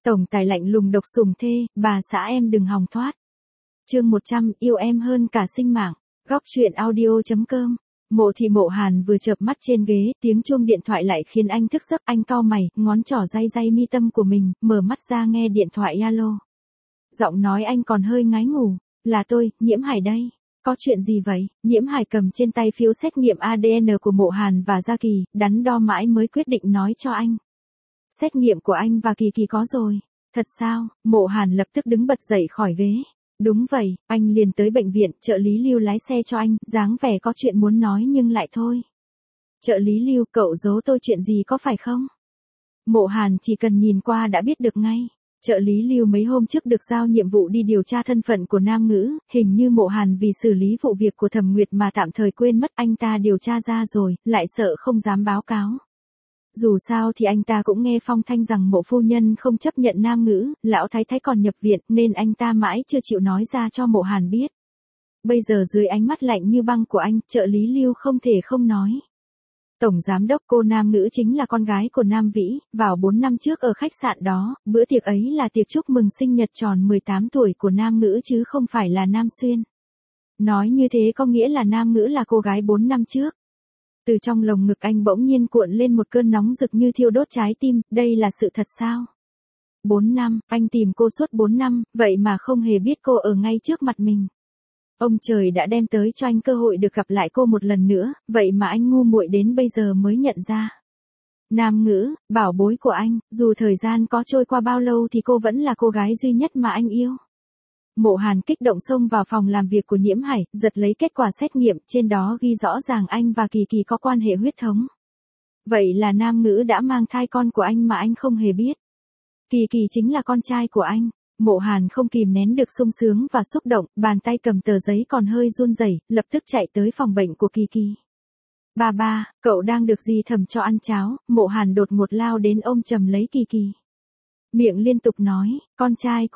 Tổng tài lạnh lùng độc sủng thê, bà xã em đừng hòng thoát. Chương 100, yêu em hơn cả sinh mạng. Góc truyện audio.com. Mộ Thị Mộ Hàn vừa chợp mắt trên ghế, tiếng chuông điện thoại lại khiến anh thức giấc, anh cau mày, ngón trỏ day day mi tâm của mình, mở mắt ra nghe điện thoại alo. Giọng nói anh còn hơi ngái ngủ, là tôi, Nhiễm Hải đây. Có chuyện gì vậy? Nhiễm Hải cầm trên tay phiếu xét nghiệm ADN của Mộ Hàn và Gia Kỳ, đắn đo mãi mới quyết định nói cho anh. Xét nghiệm của anh và Kỳ Kỳ có rồi. Thật sao? Mộ Hàn lập tức đứng bật dậy khỏi ghế. Đúng vậy, anh liền tới bệnh viện, trợ lý Lưu lái xe cho anh, dáng vẻ có chuyện muốn nói nhưng lại thôi. Trợ lý Lưu, cậu giấu tôi chuyện gì có phải không? Mộ Hàn chỉ cần nhìn qua đã biết được ngay. Trợ lý Lưu mấy hôm trước được giao nhiệm vụ đi điều tra thân phận của Nam Ngữ, hình như Mộ Hàn vì xử lý vụ việc của Thẩm Nguyệt mà tạm thời quên mất, anh ta điều tra ra rồi, lại sợ không dám báo cáo. Dù sao thì anh ta cũng nghe phong thanh rằng Mộ phu nhân không chấp nhận Nam Ngữ, lão thái thái còn nhập viện nên anh ta mãi chưa chịu nói ra cho Mộ Hàn biết. Bây giờ dưới ánh mắt lạnh như băng của anh, trợ lý Lưu không thể không nói. Tổng giám đốc cô Nam Ngữ chính là con gái của Nam Vĩ, vào 4 năm trước ở khách sạn đó, bữa tiệc ấy là tiệc chúc mừng sinh nhật tròn 18 tuổi của Nam Ngữ chứ không phải là Nam Xuyên. Nói như thế có nghĩa là Nam Ngữ là cô gái 4 năm trước. Từ trong lồng ngực anh bỗng nhiên cuộn lên một cơn nóng rực như thiêu đốt trái tim, đây là sự thật sao? 4 năm, anh tìm cô suốt 4 năm, vậy mà không hề biết cô ở ngay trước mặt mình. Ông trời đã đem tới cho anh cơ hội được gặp lại cô một lần nữa, vậy mà anh ngu muội đến bây giờ mới nhận ra. Nam Ngữ, bảo bối của anh, dù thời gian có trôi qua bao lâu thì cô vẫn là cô gái duy nhất mà anh yêu. Mộ Hàn kích động xông vào phòng làm việc của Nhiễm Hải, giật lấy kết quả xét nghiệm, trên đó ghi rõ ràng anh và Kỳ Kỳ có quan hệ huyết thống. Vậy là Nam Ngữ đã mang thai con của anh mà anh không hề biết. Kỳ Kỳ chính là con trai của anh. Mộ Hàn không kìm nén được sung sướng và xúc động, bàn tay cầm tờ giấy còn hơi run rẩy, lập tức chạy tới phòng bệnh của Kỳ Kỳ. Ba, cậu đang được dì Thẩm cho ăn cháo. Mộ Hàn đột ngột lao đến ôm chầm lấy Kỳ Kỳ. Miệng liên tục nói, con trai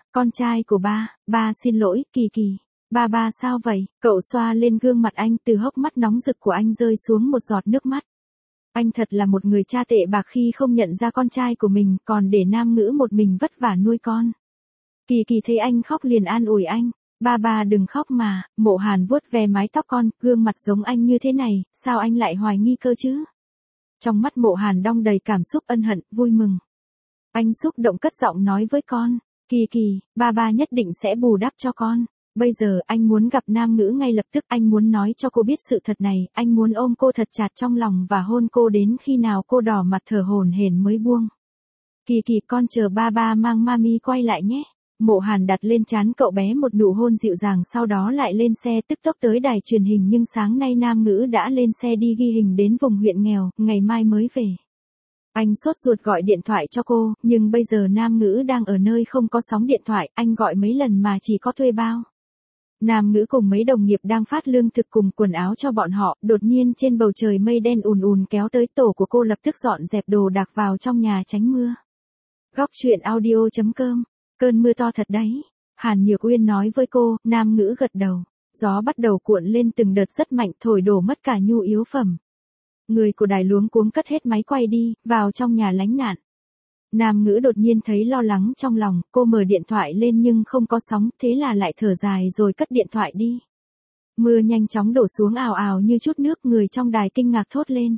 của ba xin lỗi, Kỳ Kỳ. Ba sao vậy? Cậu xoa lên gương mặt anh, từ hốc mắt nóng rực của anh rơi xuống một giọt nước mắt. Anh thật là một người cha tệ bạc khi không nhận ra con trai của mình, còn để Nam Ngữ một mình vất vả nuôi con. Kỳ Kỳ thấy anh khóc liền an ủi anh. Ba đừng khóc mà. Mộ Hàn vuốt ve mái tóc con, gương mặt giống anh như thế này, sao anh lại hoài nghi cơ chứ? Trong mắt Mộ Hàn đong đầy cảm xúc ân hận, vui mừng. Anh xúc động cất giọng nói với con. Kỳ Kỳ, ba nhất định sẽ bù đắp cho con. Bây giờ anh muốn gặp Nam Ngữ ngay lập tức, anh muốn nói cho cô biết sự thật này, anh muốn ôm cô thật chặt trong lòng và hôn cô đến khi nào cô đỏ mặt thở hổn hển mới buông. Kỳ Kỳ, con chờ ba mang mami quay lại nhé. Mộ Hàn đặt lên trán cậu bé một nụ hôn dịu dàng, sau đó lại lên xe tức tốc tới đài truyền hình, nhưng sáng nay Nam Ngữ đã lên xe đi ghi hình đến vùng huyện nghèo, ngày mai mới về. Anh sốt ruột gọi điện thoại cho cô, nhưng bây giờ Nam Ngữ đang ở nơi không có sóng điện thoại, anh gọi mấy lần mà chỉ có thuê bao. Nam Ngữ cùng mấy đồng nghiệp đang phát lương thực cùng quần áo cho bọn họ, đột nhiên trên bầu trời mây đen ùn ùn kéo tới, tổ của cô lập tức dọn dẹp đồ đạc vào trong nhà tránh mưa. Góc truyện audio.com. Cơn mưa to thật đấy. Hàn Nhược Uyên nói với cô. Nam Ngữ gật đầu. Gió bắt đầu cuộn lên từng đợt rất mạnh, thổi đổ mất cả nhu yếu phẩm. Người của đài luống cuống cất hết máy quay đi, vào trong nhà lánh nạn. Nam Ngữ đột nhiên thấy lo lắng trong lòng, cô mở điện thoại lên nhưng không có sóng, thế là lại thở dài rồi cất điện thoại đi. Mưa nhanh chóng đổ xuống ào ào như chút nước, người trong đài kinh ngạc thốt lên.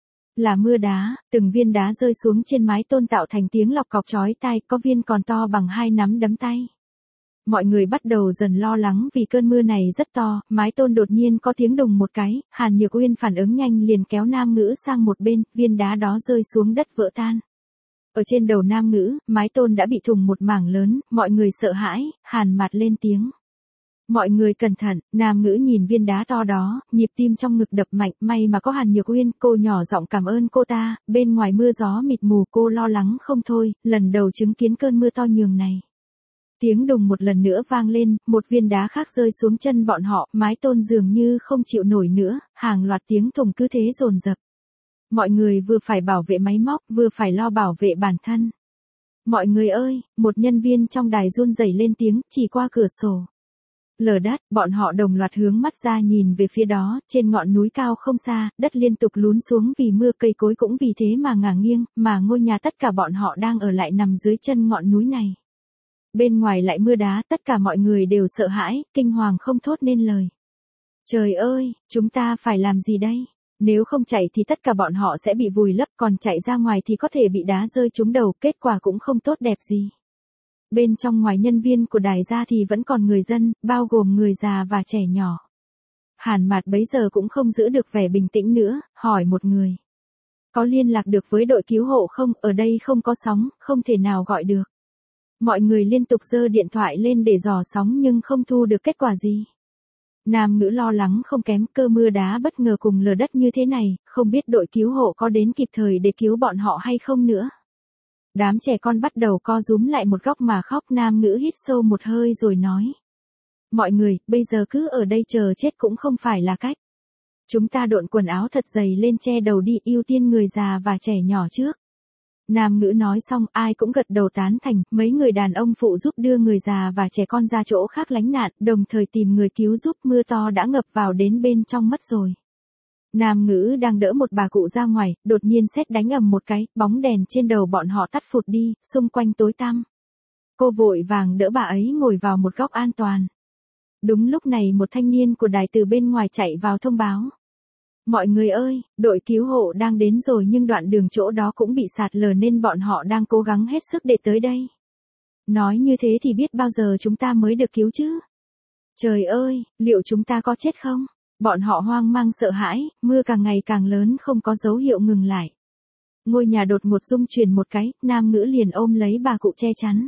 Là mưa đá, từng viên đá rơi xuống trên mái tôn tạo thành tiếng lọc cọc chói tai, có viên còn to bằng 2 nắm đấm tay. Mọi người bắt đầu dần lo lắng vì cơn mưa này rất to, mái tôn đột nhiên có tiếng đùng một cái, Hàn Nhược Uyên phản ứng nhanh liền kéo Nam Ngữ sang một bên, viên đá đó rơi xuống đất vỡ tan. Ở trên đầu Nam Ngữ, mái tôn đã bị thủng một mảng lớn, mọi người sợ hãi, Hàn Mạt lên tiếng. Mọi người cẩn thận. Nam Ngữ nhìn viên đá to đó, nhịp tim trong ngực đập mạnh, may mà có Hàn Nhược Uyên, cô nhỏ giọng cảm ơn cô ta, bên ngoài mưa gió mịt mù cô lo lắng không thôi, lần đầu chứng kiến cơn mưa to nhường này. Tiếng đùng một lần nữa vang lên, một viên đá khác rơi xuống chân bọn họ, mái tôn dường như không chịu nổi nữa, hàng loạt tiếng thùng cứ thế dồn dập. Mọi người vừa phải bảo vệ máy móc, vừa phải lo bảo vệ bản thân. Mọi người ơi, một nhân viên trong đài run rẩy lên tiếng, chỉ qua cửa sổ. lở đất, bọn họ đồng loạt hướng mắt ra nhìn về phía đó, trên ngọn núi cao không xa, đất liên tục lún xuống vì mưa, cây cối cũng vì thế mà ngả nghiêng, mà ngôi nhà tất cả bọn họ đang ở lại nằm dưới chân ngọn núi này. Bên ngoài lại mưa đá, tất cả mọi người đều sợ hãi, kinh hoàng không thốt nên lời. Trời ơi, chúng ta phải làm gì đây? Nếu không chạy thì tất cả bọn họ sẽ bị vùi lấp, còn chạy ra ngoài thì có thể bị đá rơi trúng đầu, kết quả cũng không tốt đẹp gì. Bên trong ngoài nhân viên của đài ra thì vẫn còn người dân, bao gồm người già và trẻ nhỏ. Hàn Mạt bấy giờ cũng không giữ được vẻ bình tĩnh nữa, hỏi một người. Có liên lạc được với đội cứu hộ không? Ở đây không có sóng, không thể nào gọi được. Mọi người liên tục giơ điện thoại lên để dò sóng nhưng không thu được kết quả gì. Nam Ngữ lo lắng không kém, cơ mưa đá bất ngờ cùng lở đất như thế này, không biết đội cứu hộ có đến kịp thời để cứu bọn họ hay không nữa. Đám trẻ con bắt đầu co rúm lại một góc mà khóc. Nam Ngữ hít sâu một hơi rồi nói. Mọi người, bây giờ cứ ở đây chờ chết cũng không phải là cách. Chúng ta độn quần áo thật dày lên che đầu đi, ưu tiên người già và trẻ nhỏ trước. Nam Ngữ nói xong ai cũng gật đầu tán thành, mấy người đàn ông phụ giúp đưa người già và trẻ con ra chỗ khác lánh nạn, đồng thời tìm người cứu giúp. Mưa to đã ngập vào đến bên trong mất rồi. Nam Ngữ đang đỡ một bà cụ ra ngoài, đột nhiên sét đánh ầm một cái, bóng đèn trên đầu bọn họ tắt phụt đi, xung quanh tối tăm. Cô vội vàng đỡ bà ấy ngồi vào một góc an toàn. Đúng lúc này một thanh niên của đài từ bên ngoài chạy vào thông báo. Mọi người ơi, đội cứu hộ đang đến rồi nhưng đoạn đường chỗ đó cũng bị sạt lở nên bọn họ đang cố gắng hết sức để tới đây. Nói như thế thì biết bao giờ chúng ta mới được cứu chứ? Trời ơi, liệu chúng ta có chết không? Bọn họ hoang mang sợ hãi, mưa càng ngày càng lớn không có dấu hiệu ngừng lại. Ngôi nhà đột ngột rung chuyển một cái, Nam Ngữ liền ôm lấy bà cụ che chắn.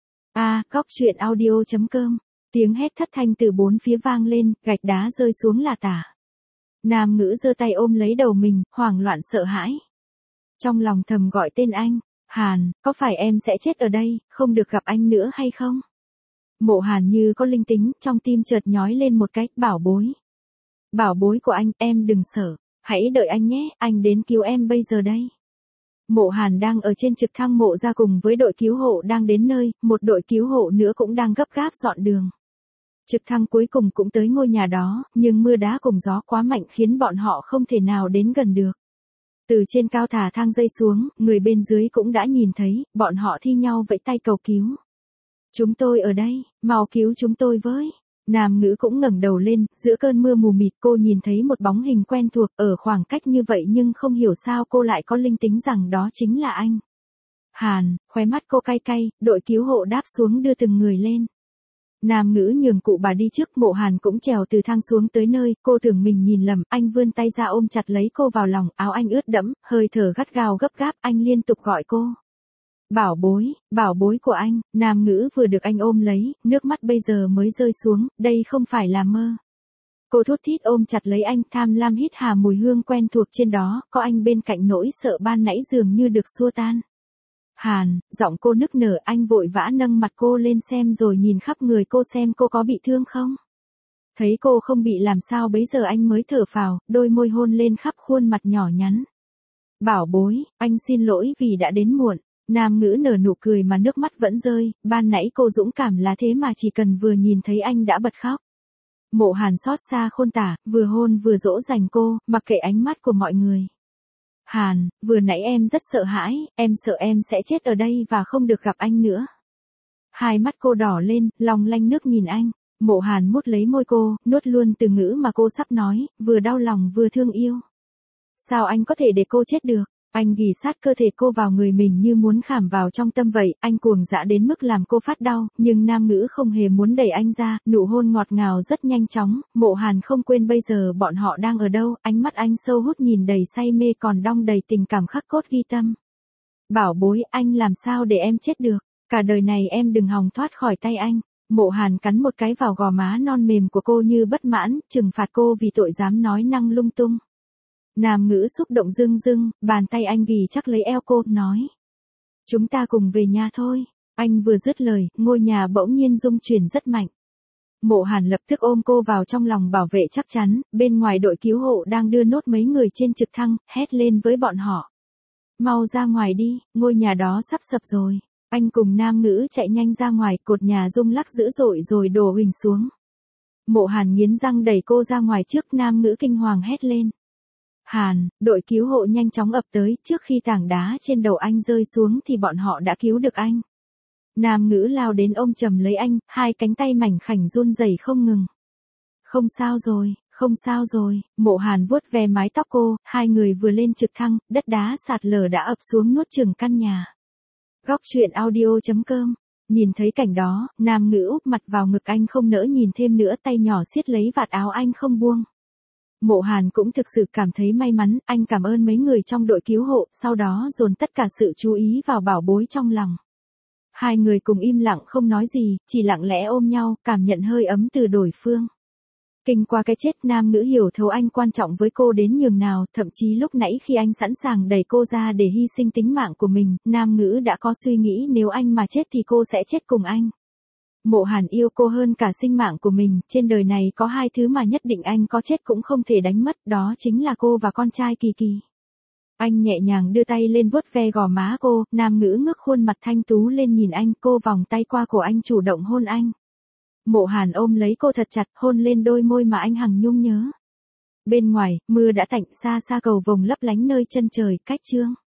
Góc truyện audio.com. Tiếng hét thất thanh từ bốn phía vang lên, gạch đá rơi xuống là tả. Nam Ngữ giơ tay ôm lấy đầu mình, hoảng loạn sợ hãi. Trong lòng thầm gọi tên anh, Hàn, có phải em sẽ chết ở đây, không được gặp anh nữa hay không? Mộ Hàn như có linh tính, trong tim chợt nhói lên một cái, bảo bối. Bảo bối của anh, em đừng sợ, hãy đợi anh nhé, anh đến cứu em bây giờ đây. Mộ Hàn đang ở trên trực thăng mộ ra cùng với đội cứu hộ đang đến nơi, một đội cứu hộ nữa cũng đang gấp gáp dọn đường. Trực thăng cuối cùng cũng tới ngôi nhà đó, nhưng mưa đá cùng gió quá mạnh khiến bọn họ không thể nào đến gần được. Từ trên cao thả thang dây xuống, người bên dưới cũng đã nhìn thấy, bọn họ thi nhau vẫy tay cầu cứu. Chúng tôi ở đây, mau cứu chúng tôi với. Nam Ngữ cũng ngẩng đầu lên, giữa cơn mưa mù mịt cô nhìn thấy một bóng hình quen thuộc ở khoảng cách như vậy nhưng không hiểu sao cô lại có linh tính rằng đó chính là anh. Hàn, khóe mắt cô cay cay, đội cứu hộ đáp xuống đưa từng người lên. Nam Ngữ nhường cụ bà đi trước, Mộ Hàn cũng trèo từ thang xuống tới nơi, cô tưởng mình nhìn lầm, anh vươn tay ra ôm chặt lấy cô vào lòng, áo anh ướt đẫm, hơi thở gắt gao gấp gáp, anh liên tục gọi cô. Bảo bối của anh. Nam Ngữ vừa được anh ôm lấy, nước mắt bây giờ mới rơi xuống, đây không phải là mơ. Cô thút thít ôm chặt lấy anh, tham lam hít hà mùi hương quen thuộc trên đó, có anh bên cạnh nỗi sợ ban nãy dường như được xua tan. Hàn, giọng cô nức nở, anh vội vã nâng mặt cô lên xem rồi nhìn khắp người cô xem cô có bị thương không. Thấy cô không bị làm sao bấy giờ anh mới thở phào, đôi môi hôn lên khắp khuôn mặt nhỏ nhắn. Bảo bối, anh xin lỗi vì đã đến muộn. Nam Ngữ nở nụ cười mà nước mắt vẫn rơi, ban nãy cô dũng cảm là thế mà chỉ cần vừa nhìn thấy anh đã bật khóc. Mộ Hàn xót xa khôn tả, vừa hôn vừa dỗ dành cô, mặc kệ ánh mắt của mọi người. Hàn, vừa nãy em rất sợ hãi, em sợ em sẽ chết ở đây và không được gặp anh nữa. Hai mắt cô đỏ lên, long lanh nước nhìn anh. Mộ Hàn mút lấy môi cô, nuốt luôn từ ngữ mà cô sắp nói, vừa đau lòng vừa thương yêu. Sao anh có thể để cô chết được? Anh ghì sát cơ thể cô vào người mình như muốn khảm vào trong tâm vậy, anh cuồng dã đến mức làm cô phát đau, nhưng Nam Ngữ không hề muốn đẩy anh ra, nụ hôn ngọt ngào rất nhanh chóng, Mộ Hàn không quên bây giờ bọn họ đang ở đâu, ánh mắt anh sâu hút nhìn đầy say mê còn đong đầy tình cảm khắc cốt ghi tâm. Bảo bối, anh làm sao để em chết được, cả đời này em đừng hòng thoát khỏi tay anh. Mộ Hàn cắn một cái vào gò má non mềm của cô như bất mãn, trừng phạt cô vì tội dám nói năng lung tung. Nam Ngữ xúc động rưng rưng, bàn tay anh ghì chắc lấy eo cô, nói. Chúng ta cùng về nhà thôi. Anh vừa dứt lời, ngôi nhà bỗng nhiên rung chuyển rất mạnh. Mộ Hàn lập tức ôm cô vào trong lòng bảo vệ chắc chắn, bên ngoài đội cứu hộ đang đưa nốt mấy người trên trực thăng, hét lên với bọn họ. Mau ra ngoài đi, ngôi nhà đó sắp sập rồi. Anh cùng Nam Ngữ chạy nhanh ra ngoài, cột nhà rung lắc dữ dội rồi đổ huỳnh xuống. Mộ Hàn nghiến răng đẩy cô ra ngoài trước, Nam Ngữ kinh hoàng hét lên. Hàn, đội cứu hộ nhanh chóng ập tới, trước khi tảng đá trên đầu anh rơi xuống thì bọn họ đã cứu được anh. Nam Ngữ lao đến ôm chầm lấy anh, hai cánh tay mảnh khảnh run rẩy không ngừng. Không sao rồi, không sao rồi, Mộ Hàn vuốt ve mái tóc cô, hai người vừa lên trực thăng, đất đá sạt lở đã ập xuống nuốt chửng căn nhà. Góc truyện audio.com. Nhìn thấy cảnh đó, Nam Ngữ úp mặt vào ngực anh không nỡ nhìn thêm nữa, tay nhỏ siết lấy vạt áo anh không buông. Mộ Hàn cũng thực sự cảm thấy may mắn, anh cảm ơn mấy người trong đội cứu hộ, sau đó dồn tất cả sự chú ý vào bảo bối trong lòng. Hai người cùng im lặng không nói gì, chỉ lặng lẽ ôm nhau, cảm nhận hơi ấm từ đối phương. Kinh qua cái chết, Nam Ngữ hiểu thấu anh quan trọng với cô đến nhường nào, thậm chí lúc nãy khi anh sẵn sàng đẩy cô ra để hy sinh tính mạng của mình, Nam Ngữ đã có suy nghĩ nếu anh mà chết thì cô sẽ chết cùng anh. Mộ Hàn yêu cô hơn cả sinh mạng của mình, trên đời này có hai thứ mà nhất định anh có chết cũng không thể đánh mất, đó chính là cô và con trai Kỳ Kỳ. Anh nhẹ nhàng đưa tay lên vuốt ve gò má cô, Nam Ngữ ngước khuôn mặt thanh tú lên nhìn anh, cô vòng tay qua cổ anh chủ động hôn anh. Mộ Hàn ôm lấy cô thật chặt, hôn lên đôi môi mà anh hằng nhung nhớ. Bên ngoài, mưa đã tạnh, xa xa cầu vồng lấp lánh nơi chân trời, cách trương.